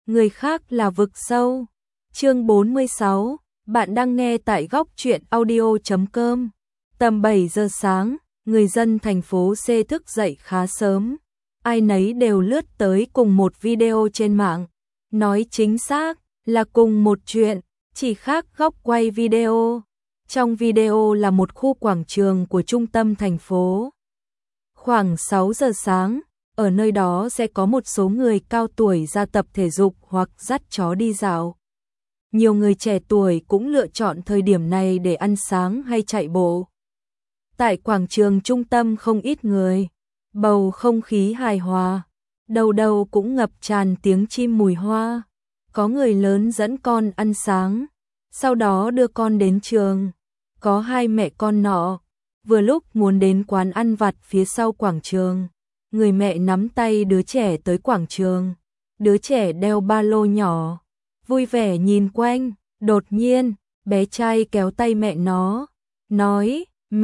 người khác là vực sâu. Chương 46, bạn đang nghe tại góc truyện audio.com. Tầm 7 giờ sáng, người dân thành phố C thức dậy khá sớm. Ai nấy đều lướt tới cùng một video trên mạng. Nói chính xác là cùng một chuyện, chỉ khác góc quay video. Trong video là một khu quảng trường của trung tâm thành phố. Khoảng 6 giờ sáng, ở nơi đó sẽ có một số người cao tuổi ra tập thể dục hoặc dắt chó đi dạo. Nhiều người trẻ tuổi cũng lựa chọn thời điểm này để ăn sáng hay chạy bộ. Tại quảng trường trung tâm không ít người, bầu không khí hài hòa, đầu đầu cũng ngập tràn tiếng chim mùi hoa. Có người lớn dẫn con ăn sáng, sau đó đưa con đến trường. Có hai mẹ con nọ, vừa lúc muốn đến quán ăn vặt phía sau quảng trường. Người mẹ nắm tay đứa trẻ tới quảng trường. Đứa trẻ đeo ba lô nhỏ, vui vẻ nhìn quanh. Đột nhiên, bé trai kéo tay mẹ nó, nói,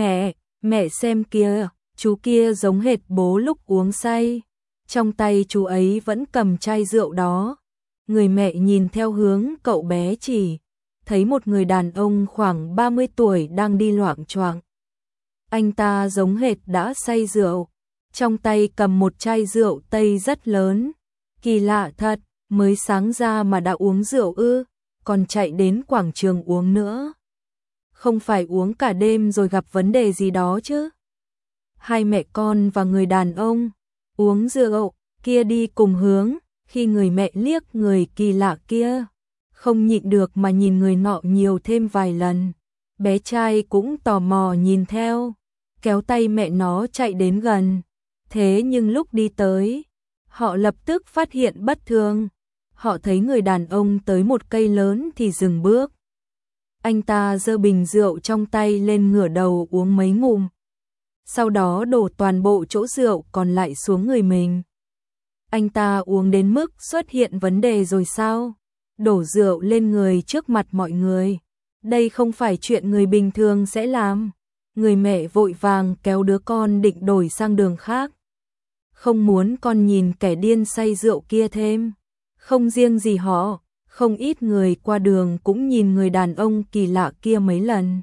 mẹ xem kìa, chú kia giống hệt bố lúc uống say. Trong tay chú ấy vẫn cầm chai rượu đó. Người mẹ nhìn theo hướng cậu bé chỉ, thấy một người đàn ông khoảng 30 tuổi đang đi loạng choạng. Anh ta giống hệt đã say rượu, trong tay cầm một chai rượu Tây rất lớn. Kỳ lạ thật, mới sáng ra mà đã uống rượu ư, còn chạy đến quảng trường uống nữa. Không phải uống cả đêm rồi gặp vấn đề gì đó chứ. Hai mẹ con và người đàn ông uống rượu kia đi cùng hướng, khi người mẹ liếc người kỳ lạ kia, không nhịn được mà nhìn người nọ nhiều thêm vài lần. Bé trai cũng tò mò nhìn theo, kéo tay mẹ nó chạy đến gần. Thế nhưng lúc đi tới, họ lập tức phát hiện bất thường. Họ thấy người đàn ông tới một cây lớn thì dừng bước. Anh ta giơ bình rượu trong tay lên ngửa đầu uống mấy ngụm. Sau đó đổ toàn bộ chỗ rượu còn lại xuống người mình. Anh ta uống đến mức xuất hiện vấn đề rồi sao? Đổ rượu lên người trước mặt mọi người. Đây không phải chuyện người bình thường sẽ làm. Người mẹ vội vàng kéo đứa con định đổi sang đường khác. Không muốn con nhìn kẻ điên say rượu kia thêm. Không riêng gì họ, không ít người qua đường cũng nhìn người đàn ông kỳ lạ kia mấy lần.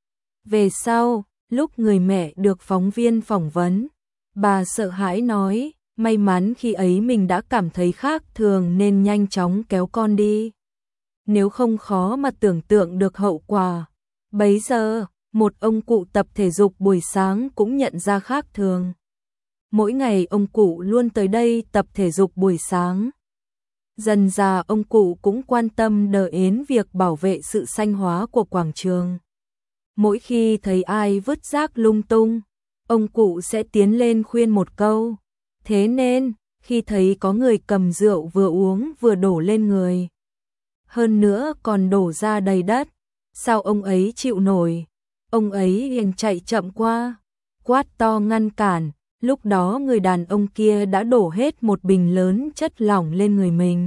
Về sau, lúc người mẹ được phóng viên phỏng vấn, bà sợ hãi nói, may mắn khi ấy mình đã cảm thấy khác thường nên nhanh chóng kéo con đi. Nếu không khó mà tưởng tượng được hậu quả. Bấy giờ, một ông cụ tập thể dục buổi sáng cũng nhận ra khác thường. Mỗi ngày ông cụ luôn tới đây tập thể dục buổi sáng. Dần dà ông cụ cũng quan tâm đến việc bảo vệ sự xanh hóa của quảng trường. Mỗi khi thấy ai vứt rác lung tung, ông cụ sẽ tiến lên khuyên một câu. Thế nên, khi thấy có người cầm rượu vừa uống vừa đổ lên người, hơn nữa còn đổ ra đầy đất, sao ông ấy chịu nổi? Ông ấy liền chạy chậm qua, quát to ngăn cản. Lúc đó người đàn ông kia đã đổ hết một bình lớn chất lỏng lên người mình.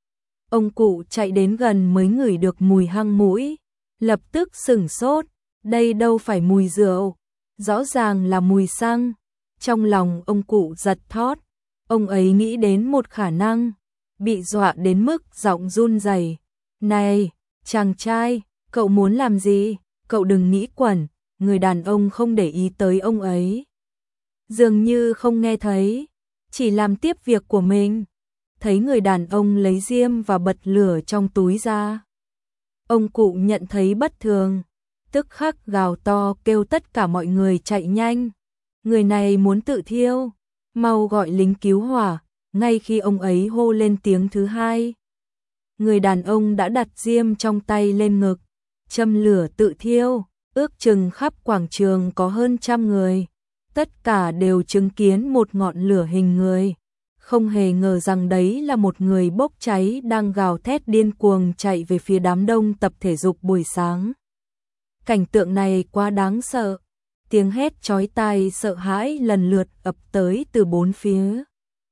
Ông cụ chạy đến gần mới ngửi được mùi hăng mũi, lập tức sửng sốt, đây đâu phải mùi rượu, rõ ràng là mùi xăng. Trong lòng ông cụ giật thót, ông ấy nghĩ đến một khả năng, bị dọa đến mức giọng run rẩy. Này, chàng trai, cậu muốn làm gì? Cậu đừng nghĩ quẩn. Người đàn ông không để ý tới ông ấy, dường như không nghe thấy, chỉ làm tiếp việc của mình. Thấy người đàn ông lấy diêm và bật lửa trong túi ra, ông cụ nhận thấy bất thường, tức khắc gào to kêu tất cả mọi người chạy nhanh. Người này muốn tự thiêu, mau gọi lính cứu hỏa. Ngay khi ông ấy hô lên tiếng thứ hai, người đàn ông đã đặt diêm trong tay lên ngực, châm lửa tự thiêu. Ước chừng khắp quảng trường có hơn 100 người, tất cả đều chứng kiến một ngọn lửa hình người. Không hề ngờ rằng đấy là một người bốc cháy đang gào thét điên cuồng chạy về phía đám đông tập thể dục buổi sáng. Cảnh tượng này quá đáng sợ, tiếng hét chói tai sợ hãi lần lượt ập tới từ bốn phía.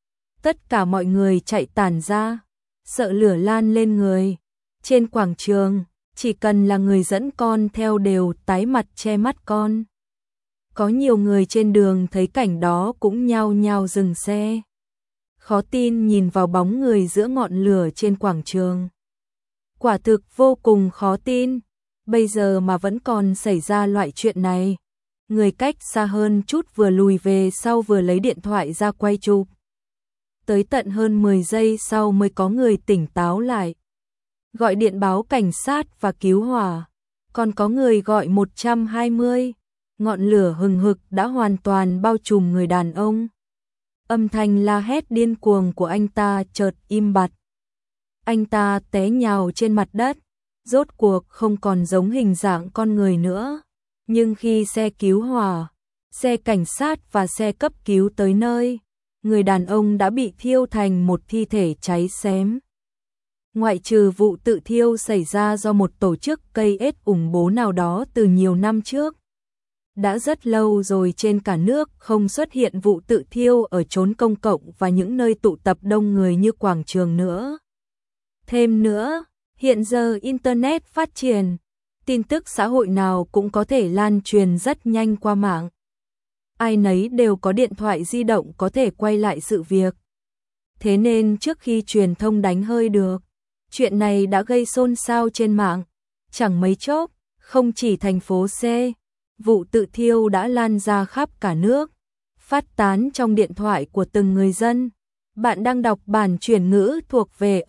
Tất cả mọi người chạy tản ra, sợ lửa lan lên người. Trên quảng trường, chỉ cần là người dẫn con theo đều tái mặt che mắt con. Có nhiều người trên đường thấy cảnh đó cũng nhao nhao dừng xe. khó tin nhìn vào bóng người giữa ngọn lửa trên quảng trường. Quả thực vô cùng khó tin, bây giờ mà vẫn còn xảy ra loại chuyện này. Người cách xa hơn chút vừa lùi về sau vừa lấy điện thoại ra quay chụp. Tới tận hơn 10 giây sau mới có người tỉnh táo lại. Gọi điện báo cảnh sát và cứu hỏa. Còn có người gọi 120. Ngọn lửa hừng hực đã hoàn toàn bao trùm người đàn ông. Âm thanh la hét điên cuồng của anh ta chợt im bặt. Anh ta té nhào trên mặt đất, rốt cuộc không còn giống hình dạng con người nữa. Nhưng khi xe cứu hỏa, xe cảnh sát và xe cấp cứu tới nơi, người đàn ông đã bị thiêu thành một thi thể cháy xém. Ngoại trừ vụ tự thiêu xảy ra do một tổ chức cây ết ủng bố nào đó từ nhiều năm trước, đã rất lâu rồi trên cả nước không xuất hiện vụ tự thiêu ở chốn công cộng và những nơi tụ tập đông người như quảng trường nữa. Thêm nữa, hiện giờ Internet phát triển, tin tức xã hội nào cũng có thể lan truyền rất nhanh qua mạng. Ai nấy đều có điện thoại di động có thể quay lại sự việc. Thế nên trước khi truyền thông đánh hơi được, chuyện này đã gây xôn xao trên mạng. Chẳng mấy chốc, không chỉ thành phố C, vụ tự thiêu đã lan ra khắp cả nước, phát tán trong điện thoại của từng người dân. Bạn đang đọc bản chuyển ngữ thuộc về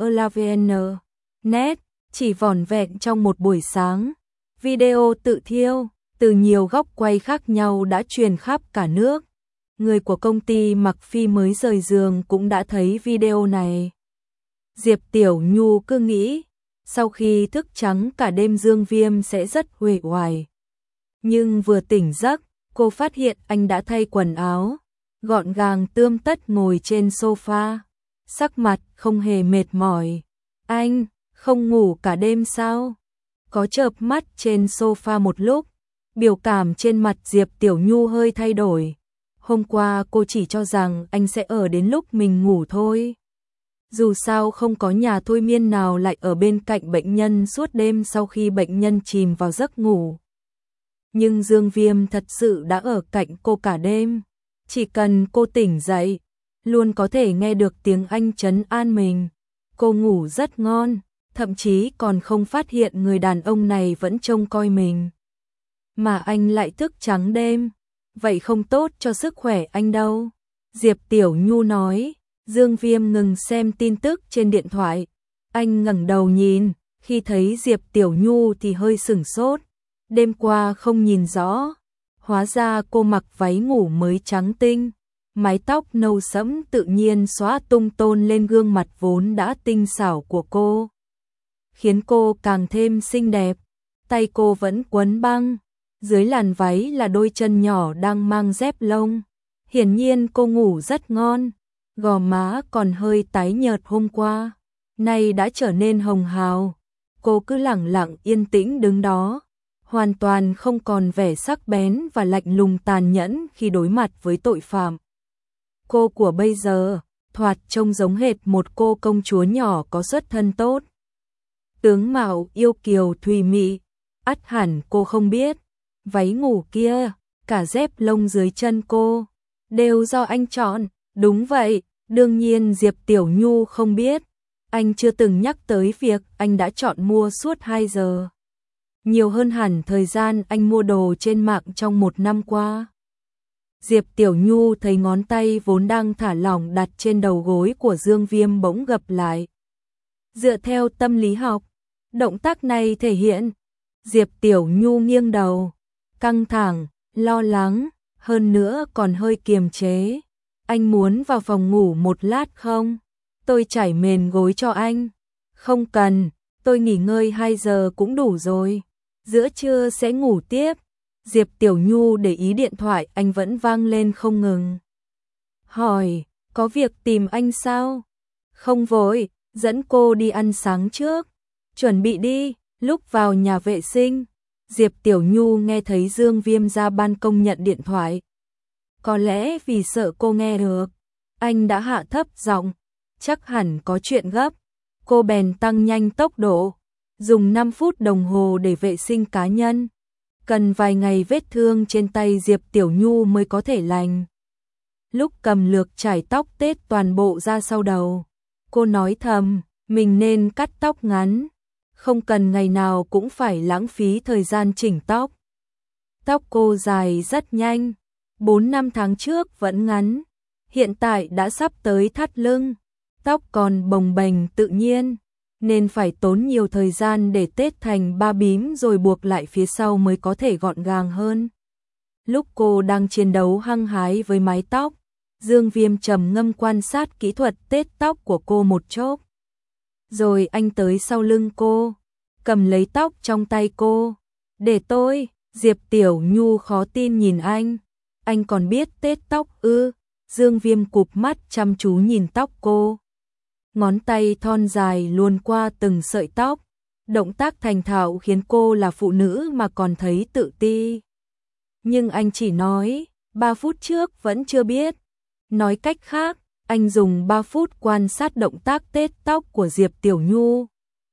ELAVN.net, chỉ vỏn vẹn trong một buổi sáng. Video tự thiêu, từ nhiều góc quay khác nhau đã truyền khắp cả nước. Người của công ty Mặc Phi mới rời giường cũng đã thấy video này. Diệp Tiểu Nhu cứ nghĩ, sau khi thức trắng cả đêm Dương Viêm sẽ rất uể oải. Nhưng vừa tỉnh giấc, cô phát hiện anh đã thay quần áo, gọn gàng tươm tất ngồi trên sofa, sắc mặt không hề mệt mỏi. Anh, không ngủ cả đêm sao? Có chợp mắt trên sofa một lúc, biểu cảm trên mặt Diệp Tiểu Nhu hơi thay đổi. Hôm qua cô chỉ cho rằng anh sẽ ở đến lúc mình ngủ thôi. Dù sao không có nhà thôi miên nào lại ở bên cạnh bệnh nhân suốt đêm sau khi bệnh nhân chìm vào giấc ngủ. Nhưng Dương Viêm thật sự đã ở cạnh cô cả đêm. Chỉ cần cô tỉnh dậy, luôn có thể nghe được tiếng anh trấn an mình. Cô ngủ rất ngon, thậm chí còn không phát hiện người đàn ông này vẫn trông coi mình. Mà anh lại thức trắng đêm, vậy không tốt cho sức khỏe anh đâu. Diệp Tiểu Nhu nói. Dương Viêm ngừng xem tin tức trên điện thoại. Anh ngẩng đầu nhìn, khi thấy Diệp Tiểu Nhu thì hơi sửng sốt. Đêm qua không nhìn rõ, hóa ra cô mặc váy ngủ mới trắng tinh, mái tóc nâu sẫm tự nhiên xóa tung tôn lên gương mặt vốn đã tinh xảo của cô, khiến cô càng thêm xinh đẹp. Tay cô vẫn quấn băng, dưới làn váy là đôi chân nhỏ đang mang dép lông. Hiển nhiên cô ngủ rất ngon, gò má còn hơi tái nhợt hôm qua, nay đã trở nên hồng hào. Cô cứ lẳng lặng yên tĩnh đứng đó, hoàn toàn không còn vẻ sắc bén và lạnh lùng tàn nhẫn khi đối mặt với tội phạm. Cô của bây giờ, thoạt trông giống hệt một cô công chúa nhỏ có xuất thân tốt. Tướng mạo yêu kiều thùy mị, ắt hẳn cô không biết, váy ngủ kia, cả dép lông dưới chân cô, đều do anh chọn. Đúng vậy, đương nhiên Diệp Tiểu Nhu không biết, anh chưa từng nhắc tới việc anh đã chọn mua suốt 2 giờ. Nhiều hơn hẳn thời gian anh mua đồ trên mạng trong 1 năm qua. Diệp Tiểu Nhu thấy ngón tay vốn đang thả lỏng đặt trên đầu gối của Dương Viêm bỗng gập lại. Dựa theo tâm lý học, động tác này thể hiện Diệp Tiểu Nhu nghiêng đầu, căng thẳng, lo lắng, hơn nữa còn hơi kiềm chế. Anh muốn vào phòng ngủ một lát không? Tôi trải mền gối cho anh. Không cần, tôi nghỉ ngơi 2 giờ cũng đủ rồi. Giữa trưa sẽ ngủ tiếp. Diệp Tiểu Nhu để ý điện thoại anh vẫn vang lên không ngừng. Hỏi, có việc tìm anh sao? Không vội, dẫn cô đi ăn sáng trước. Chuẩn bị đi, lúc vào nhà vệ sinh. Diệp Tiểu Nhu nghe thấy Dương Viêm ra ban công nhận điện thoại. Có lẽ vì sợ cô nghe được, anh đã hạ thấp giọng, chắc hẳn có chuyện gấp. Cô bèn tăng nhanh tốc độ, dùng 5 phút đồng hồ để vệ sinh cá nhân. Cần vài ngày vết thương trên tay Diệp Tiểu Nhu mới có thể lành. lúc cầm lược chải tóc tết toàn bộ ra sau đầu. Cô nói thầm, mình nên cắt tóc ngắn, không cần ngày nào cũng phải lãng phí thời gian chỉnh tóc. Tóc cô dài rất nhanh, 4-5 tháng trước vẫn ngắn, hiện tại đã sắp tới thắt lưng, tóc còn bồng bềnh tự nhiên, nên phải tốn nhiều thời gian để tết thành ba bím rồi buộc lại phía sau mới có thể gọn gàng hơn. Lúc cô đang chiến đấu hăng hái với mái tóc, Dương Viêm trầm ngâm quan sát kỹ thuật tết tóc của cô một chốc. Rồi anh tới sau lưng cô, cầm lấy tóc trong tay cô. Để tôi, Diệp Tiểu Nhu khó tin nhìn anh còn biết tết tóc ư? Dương Viêm cụp mắt chăm chú nhìn tóc cô. Ngón tay thon dài luồn qua từng sợi tóc, động tác thành thạo khiến cô là phụ nữ mà còn thấy tự ti. Nhưng anh chỉ nói, 3 phút trước vẫn chưa biết. Nói cách khác, anh dùng 3 phút quan sát động tác tết tóc của Diệp Tiểu Nhu.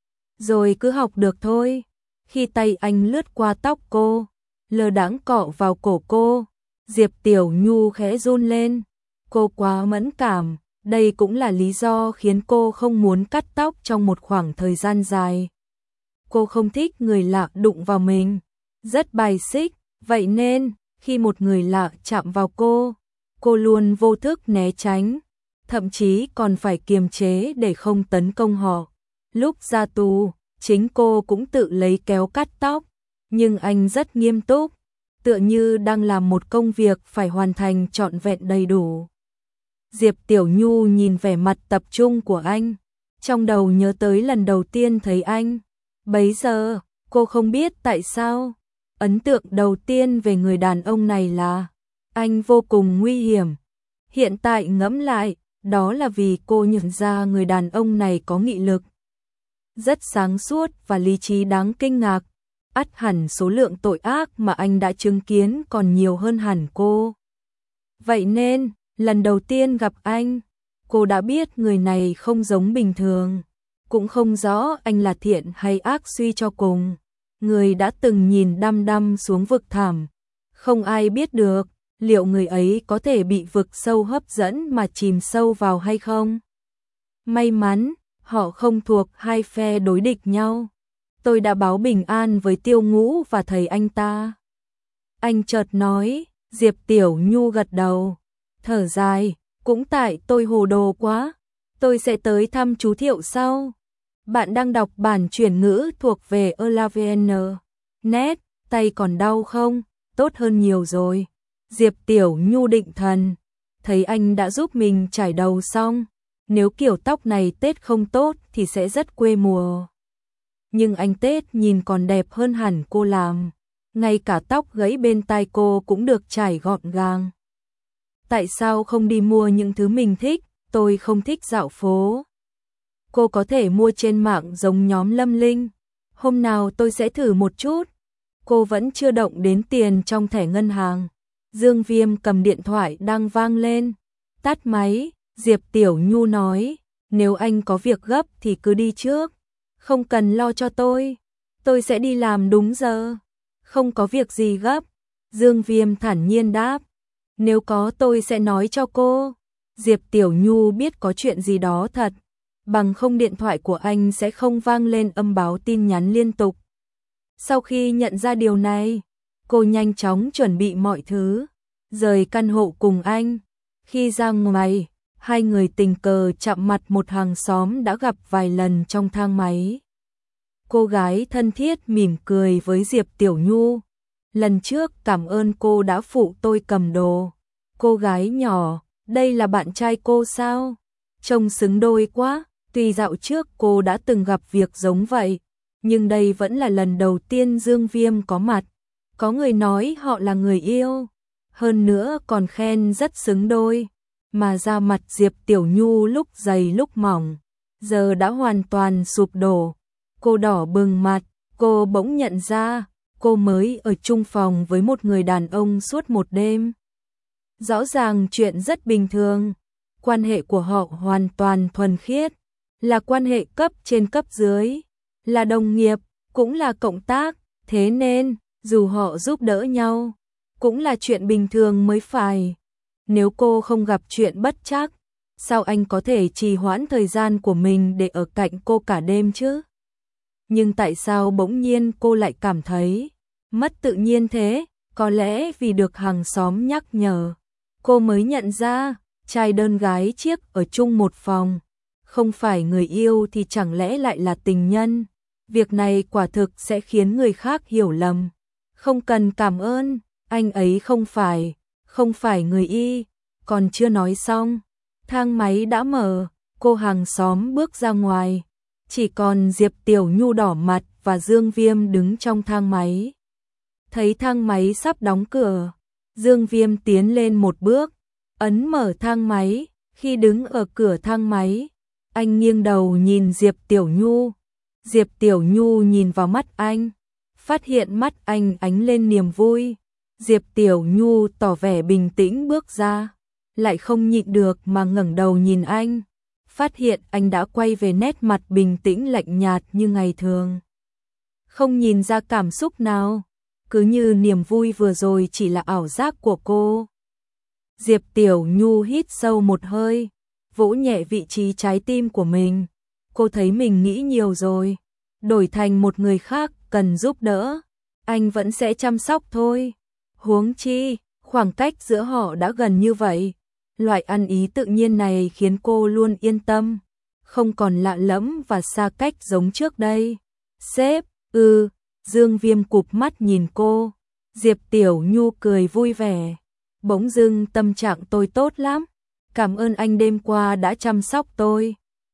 Rồi cứ học được thôi. Khi tay anh lướt qua tóc cô, lơ đãng cọ vào cổ cô, Diệp Tiểu Nhu khẽ run lên. Cô quá mẫn cảm, đây cũng là lý do khiến cô không muốn cắt tóc trong một khoảng thời gian dài. Cô không thích người lạ đụng vào mình, rất bài xích, vậy nên, khi một người lạ chạm vào cô luôn vô thức né tránh, thậm chí còn phải kiềm chế để không tấn công họ. Lúc ra tù, chính cô cũng tự lấy kéo cắt tóc, nhưng anh rất nghiêm túc, tựa như đang làm một công việc phải hoàn thành trọn vẹn đầy đủ. Diệp Tiểu Nhu nhìn vẻ mặt tập trung của anh, trong đầu nhớ tới lần đầu tiên thấy anh. Bấy giờ, cô không biết tại sao, ấn tượng đầu tiên về người đàn ông này là anh vô cùng nguy hiểm. Hiện tại ngẫm lại, đó là vì cô nhận ra người đàn ông này có nghị lực rất sáng suốt và lý trí đáng kinh ngạc. Ắt hẳn số lượng tội ác mà anh đã chứng kiến còn nhiều hơn hẳn cô. Vậy nên, lần đầu tiên gặp anh, cô đã biết người này không giống bình thường, cũng không rõ anh là thiện hay ác suy cho cùng. Người đã từng nhìn đăm đăm xuống vực thẳm, không ai biết được liệu người ấy có thể bị vực sâu hấp dẫn mà chìm sâu vào hay không. May mắn, họ không thuộc hai phe đối địch nhau. Tôi đã báo bình an với Tiêu Ngũ và thầy anh ta. Anh chợt nói. Diệp Tiểu Nhu gật đầu, thở dài, cũng tại tôi hồ đồ quá. Tôi sẽ tới thăm chú Thiệu sau. Bạn đang đọc bản chuyển ngữ thuộc về ELAVN. Net, tay còn đau không? Tốt hơn nhiều rồi. Diệp Tiểu Nhu định thần, thấy anh đã giúp mình chải đầu xong. Nếu kiểu tóc này tết không tốt thì sẽ rất quê mùa. Nhưng anh tết nhìn còn đẹp hơn hẳn cô làm. Ngay cả tóc gãy bên tai cô cũng được chải gọn gàng. Tại sao không đi mua những thứ mình thích? Tôi không thích dạo phố. Cô có thể mua trên mạng giống nhóm Lâm Linh. Hôm nào tôi sẽ thử một chút. Cô vẫn chưa động đến tiền trong thẻ ngân hàng. Dương Viêm cầm điện thoại đang vang lên. Tắt máy, Diệp Tiểu Nhu nói, nếu anh có việc gấp thì cứ đi trước. Không cần lo cho tôi sẽ đi làm đúng giờ. Không có việc gì gấp. Dương Viêm thản nhiên đáp. Nếu có tôi sẽ nói cho cô. Diệp Tiểu Nhu biết có chuyện gì đó thật. Bằng không điện thoại của anh sẽ không vang lên âm báo tin nhắn liên tục. Sau khi nhận ra điều này, cô nhanh chóng chuẩn bị mọi thứ, rời căn hộ cùng anh. Khi ra ngoài, hai người tình cờ chạm mặt một hàng xóm đã gặp vài lần trong thang máy. Cô gái thân thiết mỉm cười với Diệp Tiểu Nhu. Lần trước cảm ơn cô đã phụ tôi cầm đồ. Cô gái nhỏ, đây là bạn trai cô sao? Trông xứng đôi quá. Tuy dạo trước cô đã từng gặp việc giống vậy, nhưng đây vẫn là lần đầu tiên Dương Viêm có mặt. Có người nói họ là người yêu, hơn nữa còn khen rất xứng đôi. Mà da mặt Diệp Tiểu Nhu lúc dày lúc mỏng, giờ đã hoàn toàn sụp đổ. Cô đỏ bừng mặt, cô bỗng nhận ra, cô mới ở chung phòng với một người đàn ông suốt một đêm. Rõ ràng chuyện rất bình thường, quan hệ của họ hoàn toàn thuần khiết, là quan hệ cấp trên cấp dưới, là đồng nghiệp, cũng là cộng tác, thế nên, dù họ giúp đỡ nhau, cũng là chuyện bình thường mới phải. Nếu cô không gặp chuyện bất trắc, sao anh có thể trì hoãn thời gian của mình để ở cạnh cô cả đêm chứ? Nhưng tại sao bỗng nhiên cô lại cảm thấy mất tự nhiên thế? Có lẽ vì được hàng xóm nhắc nhở, cô mới nhận ra, trai đơn gái chiếc ở chung một phòng, không phải người yêu thì chẳng lẽ lại là tình nhân? Việc này quả thực sẽ khiến người khác hiểu lầm. Không cần cảm ơn, anh ấy không phải người y, còn chưa nói xong. Thang máy đã mở, cô hàng xóm bước ra ngoài. Chỉ còn Diệp Tiểu Nhu đỏ mặt và Dương Viêm đứng trong thang máy. Thấy thang máy sắp đóng cửa, Dương Viêm tiến lên một bước, ấn mở thang máy. Khi đứng ở cửa thang máy, anh nghiêng đầu nhìn Diệp Tiểu Nhu. Diệp Tiểu Nhu nhìn vào mắt anh, phát hiện mắt anh ánh lên niềm vui. Diệp Tiểu Nhu tỏ vẻ bình tĩnh bước ra, lại không nhịn được mà ngẩng đầu nhìn anh, phát hiện anh đã quay về nét mặt bình tĩnh lạnh nhạt như ngày thường. Không nhìn ra cảm xúc nào, cứ như niềm vui vừa rồi chỉ là ảo giác của cô. Diệp Tiểu Nhu hít sâu một hơi, vỗ nhẹ vị trí trái tim của mình. Cô thấy mình nghĩ nhiều rồi, đổi thành một người khác cần giúp đỡ, anh vẫn sẽ chăm sóc thôi. Huống chi, khoảng cách giữa họ đã gần như vậy. Loại ăn ý tự nhiên này khiến cô luôn yên tâm, không còn lạ lẫm và xa cách giống trước đây. Sếp, Dương Viêm cụp mắt nhìn cô. Diệp Tiểu Nhu cười vui vẻ. Bỗng dưng tâm trạng tôi tốt lắm. Cảm ơn anh đêm qua đã chăm sóc tôi.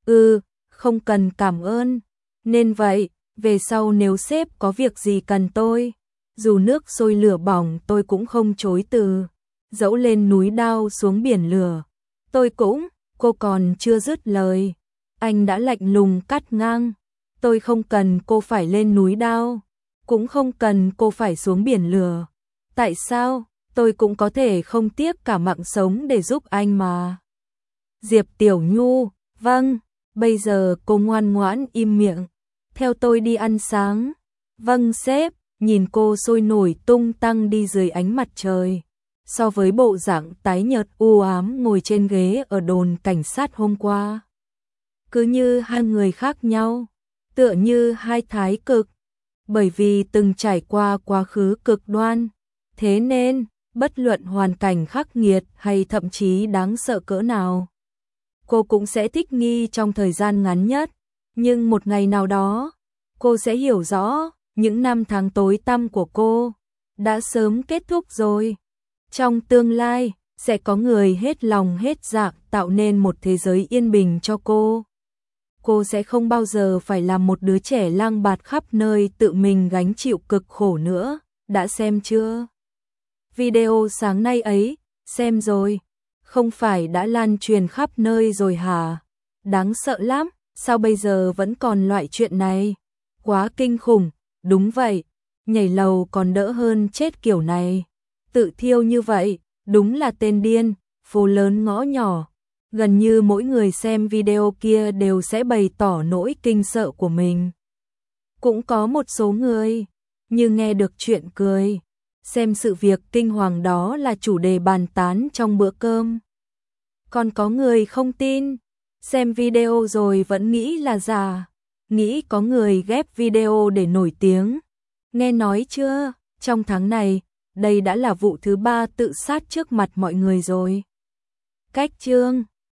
Không cần cảm ơn. Nên vậy, về sau nếu sếp có việc gì cần tôi, dù nước sôi lửa bỏng tôi cũng không chối từ. Dẫu lên núi đao xuống biển lửa, tôi cũng. Cô còn chưa dứt lời, anh đã lạnh lùng cắt ngang. Tôi không cần cô phải lên núi đao, cũng không cần cô phải xuống biển lửa. Tại sao? Tôi cũng có thể không tiếc cả mạng sống để giúp anh mà. Diệp Tiểu Nhu, vâng, bây giờ cô ngoan ngoãn im miệng, theo tôi đi ăn sáng. Vâng sếp. Nhìn cô sôi nổi tung tăng đi dưới ánh mặt trời, so với bộ dạng tái nhợt u ám ngồi trên ghế ở đồn cảnh sát hôm qua, cứ như hai người khác nhau, tựa như hai thái cực, bởi vì từng trải qua quá khứ cực đoan, thế nên bất luận hoàn cảnh khắc nghiệt hay thậm chí đáng sợ cỡ nào, cô cũng sẽ thích nghi trong thời gian ngắn nhất. Nhưng một ngày nào đó, cô sẽ hiểu rõ, những năm tháng tối tăm của cô đã sớm kết thúc rồi. Trong tương lai, sẽ có người hết lòng hết dạ tạo nên một thế giới yên bình cho cô. Cô sẽ không bao giờ phải làm một đứa trẻ lang bạt khắp nơi tự mình gánh chịu cực khổ nữa. Đã xem chưa? Video sáng nay ấy, xem rồi. Không phải đã lan truyền khắp nơi rồi hả? Đáng sợ lắm, sao bây giờ vẫn còn loại chuyện này? Quá kinh khủng. Đúng vậy, nhảy lầu còn đỡ hơn chết kiểu này. Tự thiêu như vậy, đúng là tên điên. Phố lớn ngõ nhỏ, gần như mỗi người xem video kia đều sẽ bày tỏ nỗi kinh sợ của mình. Cũng có một số người, như nghe được chuyện cười, xem sự việc kinh hoàng đó là chủ đề bàn tán trong bữa cơm. Còn có người không tin, xem video rồi vẫn nghĩ là giả. Nghĩ có người ghép video để nổi tiếng. Nghe nói chưa, trong tháng này, đây đã là vụ thứ 3 tự sát trước mặt mọi người rồi. Cách chương